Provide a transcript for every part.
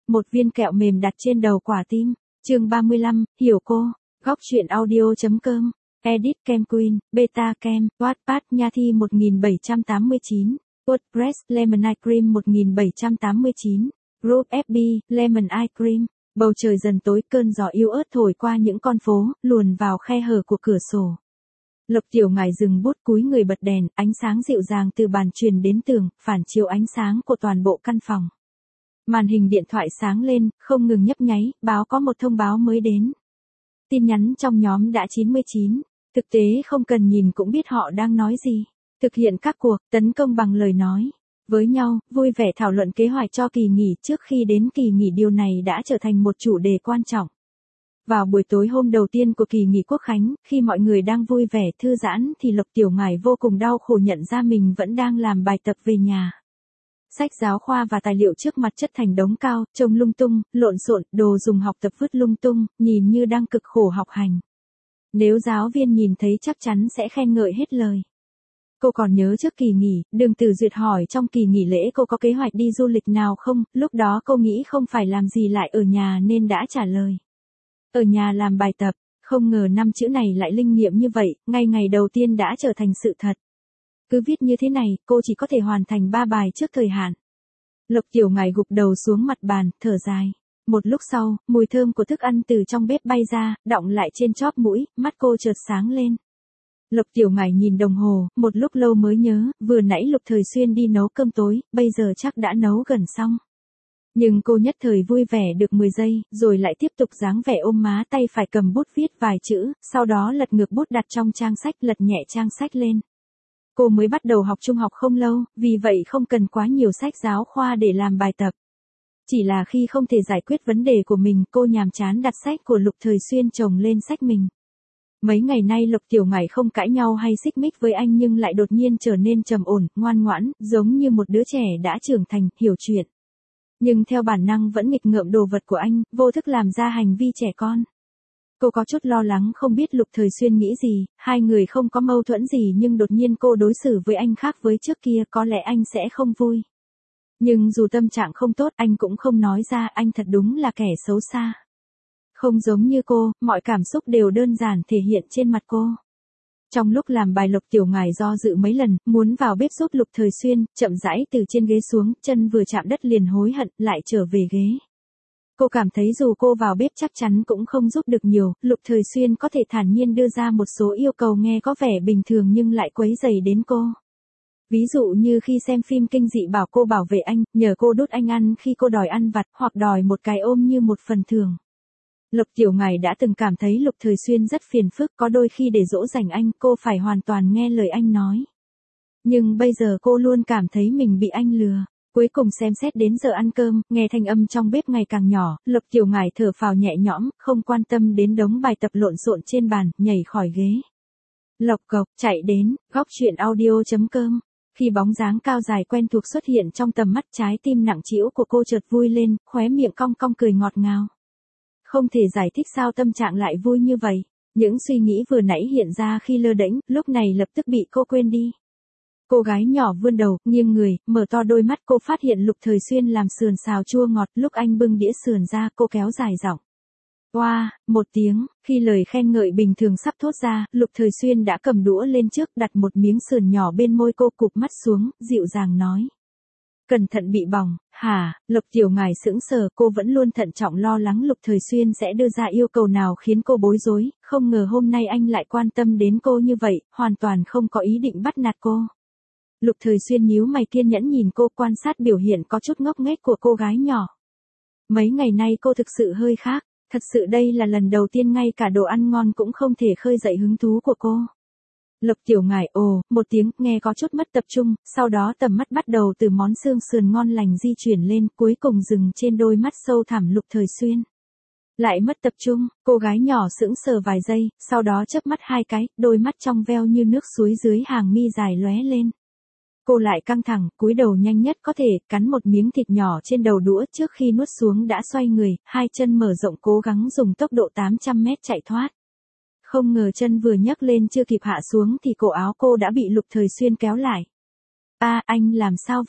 Một viên kẹo mềm đặt trên đầu quả tim. Chương 35, hiểu cô. Góc truyện audio.com. Edit Kem Queen, Beta Kem, Wattpad Nha Thi 1789, WordPress Lemon Ice Cream 1789, Group FB Lemon Ice Cream. Bầu trời dần tối, cơn gió yếu ớt thổi qua những con phố, luồn vào khe hở của cửa sổ. Lộc Tiểu Ngải dừng bút, cúi người bật đèn, ánh sáng dịu dàng từ bàn truyền đến tường, phản chiếu ánh sáng của toàn bộ căn phòng. Màn hình điện thoại sáng lên, không ngừng nhấp nháy, báo có một thông báo mới đến. Tin nhắn trong nhóm đã 99. Thực tế không cần nhìn cũng biết họ đang nói gì. Thực hiện các cuộc tấn công bằng lời nói với nhau, vui vẻ thảo luận kế hoạch cho kỳ nghỉ trước khi đến kỳ nghỉ, điều này đã trở thành một chủ đề quan trọng. Vào buổi tối hôm đầu tiên của kỳ nghỉ Quốc khánh, khi mọi người đang vui vẻ thư giãn thì Lộc Tiểu Ngải vô cùng đau khổ nhận ra mình vẫn đang làm bài tập về nhà. Sách giáo khoa và tài liệu trước mặt chất thành đống cao, trông lung tung, lộn xộn, đồ dùng học tập vứt lung tung, nhìn như đang cực khổ học hành. Nếu giáo viên nhìn thấy chắc chắn sẽ khen ngợi hết lời. Cô còn nhớ trước kỳ nghỉ, Đường Tử Duyệt hỏi trong kỳ nghỉ lễ cô có kế hoạch đi du lịch nào không, lúc đó cô nghĩ không phải làm gì lại ở nhà nên đã trả lời. Ở nhà làm bài tập, không ngờ 5 chữ này lại linh nghiệm như vậy, ngay ngày đầu tiên đã trở thành sự thật. Cứ viết như thế này, cô chỉ có thể hoàn thành 3 bài trước thời hạn. Lộc Tiểu Ngải gục đầu xuống mặt bàn, thở dài. Một lúc sau, mùi thơm của thức ăn từ trong bếp bay ra, đọng lại trên chóp mũi, mắt cô chợt sáng lên. Lộc Tiểu Ngải nhìn đồng hồ, một lúc lâu mới nhớ, vừa nãy Lục Thời Xuyên đi nấu cơm tối, bây giờ chắc đã nấu gần xong. Nhưng cô nhất thời vui vẻ được 10 giây, rồi lại tiếp tục dáng vẻ ôm má, tay phải cầm bút viết vài chữ, sau đó lật ngược bút đặt trong trang sách, lật nhẹ trang sách lên. Cô mới bắt đầu học trung học không lâu, vì vậy không cần quá nhiều sách giáo khoa để làm bài tập. Chỉ là khi không thể giải quyết vấn đề của mình, cô nhàm chán đặt sách của Lục Thời Xuyên chồng lên sách mình. Mấy ngày nay Lộc Tiểu Ngải không cãi nhau hay xích mích với anh nhưng lại đột nhiên trở nên trầm ổn, ngoan ngoãn, giống như một đứa trẻ đã trưởng thành, hiểu chuyện. Nhưng theo bản năng vẫn nghịch ngợm đồ vật của anh, vô thức làm ra hành vi trẻ con. Cô có chút lo lắng không biết Lục Thời Xuyên nghĩ gì, hai người không có mâu thuẫn gì nhưng đột nhiên cô đối xử với anh khác với trước kia, có lẽ anh sẽ không vui. Nhưng dù tâm trạng không tốt anh cũng không nói ra, anh thật đúng là kẻ xấu xa. Không giống như cô, mọi cảm xúc đều đơn giản thể hiện trên mặt cô. Trong lúc làm bài Lộc Tiểu Ngải do dự mấy lần, muốn vào bếp giúp Lục Thời Xuyên, chậm rãi từ trên ghế xuống, chân vừa chạm đất liền hối hận, lại trở về ghế. Cô cảm thấy dù cô vào bếp chắc chắn cũng không giúp được nhiều, Lục Thời Xuyên có thể thản nhiên đưa ra một số yêu cầu nghe có vẻ bình thường nhưng lại quấy rầy đến cô. Ví dụ như khi xem phim kinh dị bảo cô bảo vệ anh, nhờ cô đút anh ăn khi cô đòi ăn vặt, hoặc đòi một cái ôm như một phần thưởng. Lộc Tiểu Ngải đã từng cảm thấy Lục Thời Xuyên rất phiền phức, có đôi khi để dỗ dành anh, cô phải hoàn toàn nghe lời anh nói. Nhưng bây giờ cô luôn cảm thấy mình bị anh lừa. Cuối cùng xem xét đến giờ ăn cơm, nghe thanh âm trong bếp ngày càng nhỏ, Lộc Tiểu Ngải thở phào nhẹ nhõm, không quan tâm đến đống bài tập lộn xộn trên bàn, nhảy khỏi ghế. Lộc cộc, chạy đến, góc truyện audio.com. Khi bóng dáng cao dài quen thuộc xuất hiện trong tầm mắt, trái tim nặng trĩu của cô chợt vui lên, khóe miệng cong cong cười ngọt ngào. Không thể giải thích sao tâm trạng lại vui như vậy. Những suy nghĩ vừa nãy hiện ra khi lơ đễnh, lúc này lập tức bị cô quên đi. Cô gái nhỏ vươn đầu, nghiêng người, mở to đôi mắt, cô phát hiện Lục Thời Xuyên làm sườn xào chua ngọt, lúc anh bưng đĩa sườn ra, cô kéo dài giọng. Oa, một tiếng, khi lời khen ngợi bình thường sắp thốt ra, Lục Thời Xuyên đã cầm đũa lên trước, đặt một miếng sườn nhỏ bên môi cô, cụp mắt xuống, dịu dàng nói. Cẩn thận bị bỏng, hả? Lộc Tiểu Ngải sững sờ, cô vẫn luôn thận trọng lo lắng Lục Thời Xuyên sẽ đưa ra yêu cầu nào khiến cô bối rối, không ngờ hôm nay anh lại quan tâm đến cô như vậy, hoàn toàn không có ý định bắt nạt cô. Lục Thời Xuyên nhíu mày kiên nhẫn nhìn cô, quan sát biểu hiện có chút ngốc nghếch của cô gái nhỏ. Mấy ngày nay cô thực sự hơi khác, thật sự đây là lần đầu tiên ngay cả đồ ăn ngon cũng không thể khơi dậy hứng thú của cô. Lộc Tiểu Ngải ồ, một tiếng, nghe có chút mất tập trung, sau đó tầm mắt bắt đầu từ món xương sườn ngon lành di chuyển lên, cuối cùng dừng trên đôi mắt sâu thẳm Lục Thời Xuyên. Lại mất tập trung, cô gái nhỏ sững sờ vài giây, sau đó chớp mắt hai cái, đôi mắt trong veo như nước suối dưới hàng mi dài lóe lên. Cô lại căng thẳng, cúi đầu nhanh nhất có thể, cắn một miếng thịt nhỏ trên đầu đũa, trước khi nuốt xuống đã xoay người, hai chân mở rộng cố gắng dùng tốc độ 800 mét chạy thoát. Không ngờ chân vừa nhấc lên chưa kịp hạ xuống thì cổ áo cô đã bị Lục Thời Xuyên kéo lại. Anh làm sao vậy?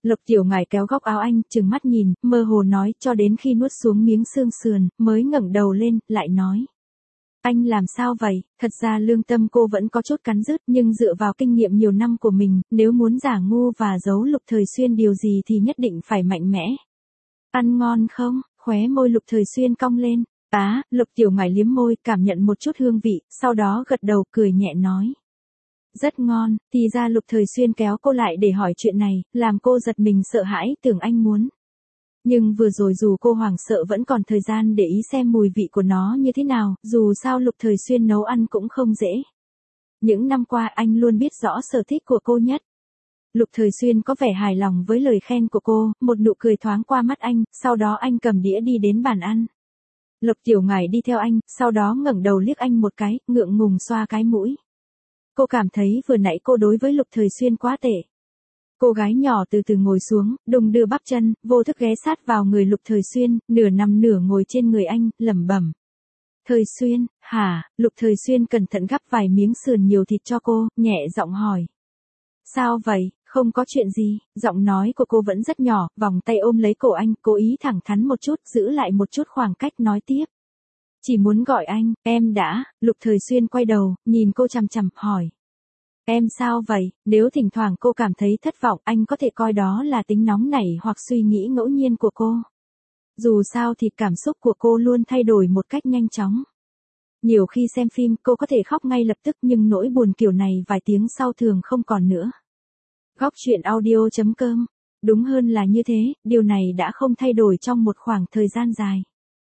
Lục Tiểu Ngải kéo góc áo anh, trừng mắt nhìn, mơ hồ nói, cho đến khi nuốt xuống miếng xương sườn, mới ngẩng đầu lên, lại nói. Anh làm sao vậy? Thật ra lương tâm cô vẫn có chút cắn rứt, nhưng dựa vào kinh nghiệm nhiều năm của mình, nếu muốn giả ngu và giấu Lục Thời Xuyên điều gì thì nhất định phải mạnh mẽ. Ăn ngon không? Khóe môi Lục Thời Xuyên cong lên. Lục Tiểu Ngải liếm môi, cảm nhận một chút hương vị, sau đó gật đầu cười nhẹ nói. Rất ngon, thì ra Lục Thời Xuyên kéo cô lại để hỏi chuyện này, làm cô giật mình sợ hãi, tưởng anh muốn. Nhưng vừa rồi dù cô hoảng sợ vẫn còn thời gian để ý xem mùi vị của nó như thế nào, dù sao Lục Thời Xuyên nấu ăn cũng không dễ. Những năm qua anh luôn biết rõ sở thích của cô nhất. Lục Thời Xuyên có vẻ hài lòng với lời khen của cô, một nụ cười thoáng qua mắt anh, sau đó anh cầm đĩa đi đến bàn ăn. Lục Tiểu Ngải đi theo anh, sau đó ngẩng đầu liếc anh một cái, ngượng ngùng xoa cái mũi. Cô cảm thấy vừa nãy cô đối với Lục Thời Xuyên quá tệ. Cô gái nhỏ từ từ ngồi xuống, đung đưa bắp chân, vô thức ghé sát vào người Lục Thời Xuyên, nửa nằm nửa ngồi trên người anh, lẩm bẩm. Thời Xuyên, hả? Lục Thời Xuyên cẩn thận gắp vài miếng sườn nhiều thịt cho cô, nhẹ giọng hỏi. Sao vậy? Không có chuyện gì, giọng nói của cô vẫn rất nhỏ, vòng tay ôm lấy cổ anh, cố ý thẳng thắn một chút, giữ lại một chút khoảng cách nói tiếp. Chỉ muốn gọi anh, em đã, Lục Thời Xuyên quay đầu, nhìn cô chằm chằm, hỏi. Em sao vậy? Nếu thỉnh thoảng cô cảm thấy thất vọng, anh có thể coi đó là tính nóng nảy hoặc suy nghĩ ngẫu nhiên của cô. Dù sao thì cảm xúc của cô luôn thay đổi một cách nhanh chóng. Nhiều khi xem phim cô có thể khóc ngay lập tức nhưng nỗi buồn kiểu này vài tiếng sau thường không còn nữa. Góc truyện audio.com. Đúng hơn là như thế, điều này đã không thay đổi trong một khoảng thời gian dài.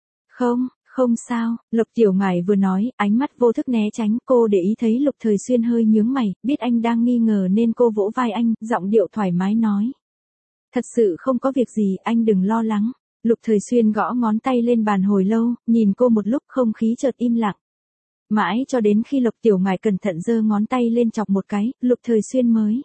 Không sao, Lục Tiểu Ngải vừa nói, ánh mắt vô thức né tránh, cô để ý thấy Lục Thời Xuyên hơi nhướng mày, biết anh đang nghi ngờ nên cô vỗ vai anh, giọng điệu thoải mái nói. Thật sự không có việc gì, anh đừng lo lắng. Lục Thời Xuyên gõ ngón tay lên bàn hồi lâu, nhìn cô một lúc không khí chợt im lặng. Mãi cho đến khi Lục Tiểu Ngải cẩn thận giơ ngón tay lên chọc một cái, Lục Thời Xuyên mới.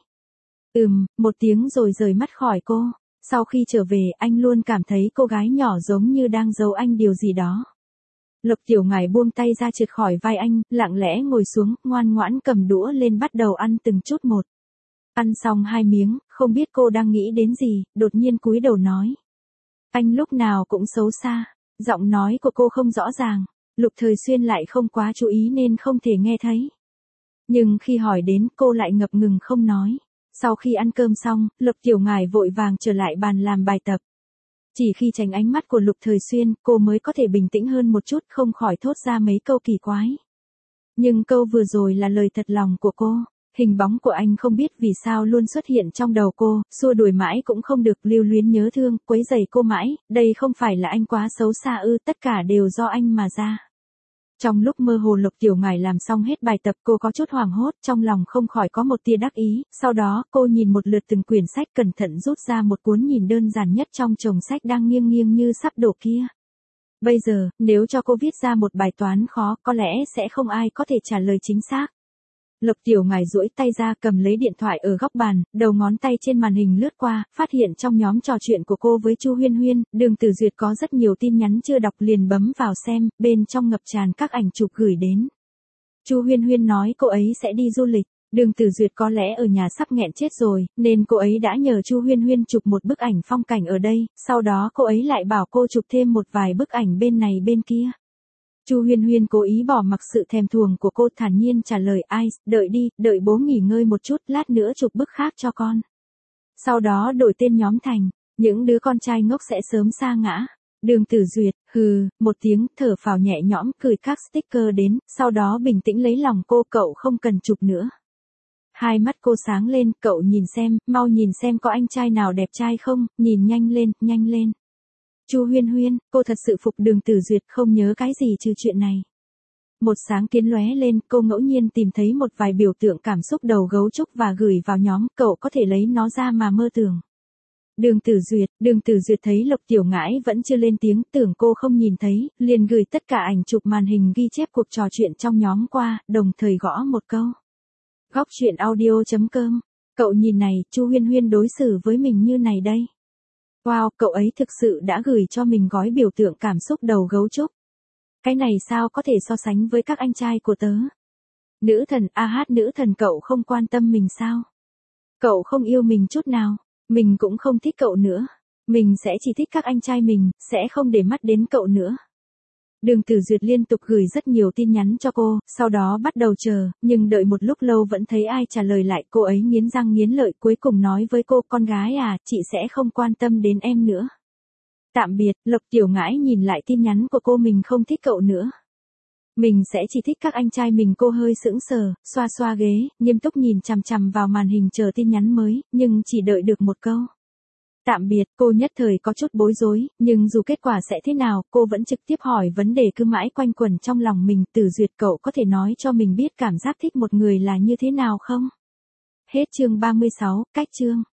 Một tiếng rồi rời mắt khỏi cô. Sau khi trở về, anh luôn cảm thấy cô gái nhỏ giống như đang giấu anh điều gì đó. Lục Tiểu Ngải buông tay ra trượt khỏi vai anh, lặng lẽ ngồi xuống, ngoan ngoãn cầm đũa lên bắt đầu ăn từng chút một. Ăn xong 2 miếng, không biết cô đang nghĩ đến gì, đột nhiên cúi đầu nói. Anh lúc nào cũng xấu xa. Giọng nói của cô không rõ ràng. Lục Thời Xuyên lại không quá chú ý nên không thể nghe thấy. Nhưng khi hỏi đến cô lại ngập ngừng không nói. Sau khi ăn cơm xong, Lục Tiểu Ngải vội vàng trở lại bàn làm bài tập. Chỉ khi tránh ánh mắt của Lục Thời Xuyên, cô mới có thể bình tĩnh hơn một chút không khỏi thốt ra mấy câu kỳ quái. Nhưng câu vừa rồi là lời thật lòng của cô. Hình bóng của anh không biết vì sao luôn xuất hiện trong đầu cô, xua đuổi mãi cũng không được, lưu luyến nhớ thương, quấy rầy cô mãi, đây không phải là anh quá xấu xa ư, tất cả đều do anh mà ra. Trong lúc mơ hồ Lục Tiểu Ngải làm xong hết bài tập cô có chút hoảng hốt, trong lòng không khỏi có một tia đắc ý, sau đó cô nhìn một lượt từng quyển sách cẩn thận rút ra một cuốn nhìn đơn giản nhất trong chồng sách đang nghiêng nghiêng như sắp đổ kia. Bây giờ, nếu cho cô viết ra một bài toán khó, có lẽ sẽ không ai có thể trả lời chính xác. Lục Tiểu Ngải duỗi tay ra cầm lấy điện thoại ở góc bàn, đầu ngón tay trên màn hình lướt qua, phát hiện trong nhóm trò chuyện của cô với Chu Huyên Huyên, Đường Tử Duyệt có rất nhiều tin nhắn chưa đọc liền bấm vào xem, bên trong ngập tràn các ảnh chụp gửi đến. Chu Huyên Huyên nói cô ấy sẽ đi du lịch, Đường Tử Duyệt có lẽ ở nhà sắp nghẹn chết rồi, nên cô ấy đã nhờ Chu Huyên Huyên chụp một bức ảnh phong cảnh ở đây, sau đó cô ấy lại bảo cô chụp thêm một vài bức ảnh bên này bên kia. Chu Huyên Huyên cố ý bỏ mặc sự thèm thuồng của cô, thản nhiên trả lời ai, đợi đi, đợi bố nghỉ ngơi một chút, lát nữa chụp bức khác cho con. Sau đó đổi tên nhóm thành, những đứa con trai ngốc sẽ sớm sa ngã. Đường Tử Duyệt, một tiếng, thở phào nhẹ nhõm, cười các sticker đến, sau đó bình tĩnh lấy lòng cô, cậu không cần chụp nữa. Hai mắt cô sáng lên, cậu nhìn xem, mau nhìn xem có anh trai nào đẹp trai không, nhìn nhanh lên, nhanh lên. Chu Huyên Huyên, cô thật sự phục Đường Tử Duyệt, không nhớ cái gì trừ chuyện này. Một sáng kiến lóe lên, cô ngẫu nhiên tìm thấy một vài biểu tượng cảm xúc đầu gấu trúc và gửi vào nhóm, cậu có thể lấy nó ra mà mơ tưởng. Đường Tử Duyệt thấy Lục Tiểu Ngải vẫn chưa lên tiếng, tưởng cô không nhìn thấy, liền gửi tất cả ảnh chụp màn hình ghi chép cuộc trò chuyện trong nhóm qua, đồng thời gõ một câu. Góc truyện audio.com. Cậu nhìn này, Chu Huyên Huyên đối xử với mình như này đây. Wow, cậu ấy thực sự đã gửi cho mình gói biểu tượng cảm xúc đầu gấu trúc. Cái này sao có thể so sánh với các anh trai của tớ? Nữ thần, nữ thần, cậu không quan tâm mình sao? Cậu không yêu mình chút nào? Mình cũng không thích cậu nữa. Mình sẽ chỉ thích các anh trai mình, sẽ không để mắt đến cậu nữa. Đường Tử Duyệt liên tục gửi rất nhiều tin nhắn cho cô, sau đó bắt đầu chờ, nhưng đợi một lúc lâu vẫn thấy ai trả lời lại, cô ấy nghiến răng nghiến lợi cuối cùng nói với cô, con gái à, chị sẽ không quan tâm đến em nữa. Tạm biệt. Lộc Tiểu Ngãi nhìn lại tin nhắn của cô, mình không thích cậu nữa. Mình sẽ chỉ thích các anh trai mình. Cô hơi sững sờ, xoa xoa ghế, nghiêm túc nhìn chằm chằm vào màn hình chờ tin nhắn mới, nhưng chỉ đợi được một câu. Tạm biệt. Cô nhất thời có chút bối rối, nhưng dù kết quả sẽ thế nào, cô vẫn trực tiếp hỏi vấn đề cứ mãi quanh quẩn trong lòng mình. Tử Duyệt, cậu có thể nói cho mình biết cảm giác thích một người là như thế nào không? Hết chương 36, cách chương.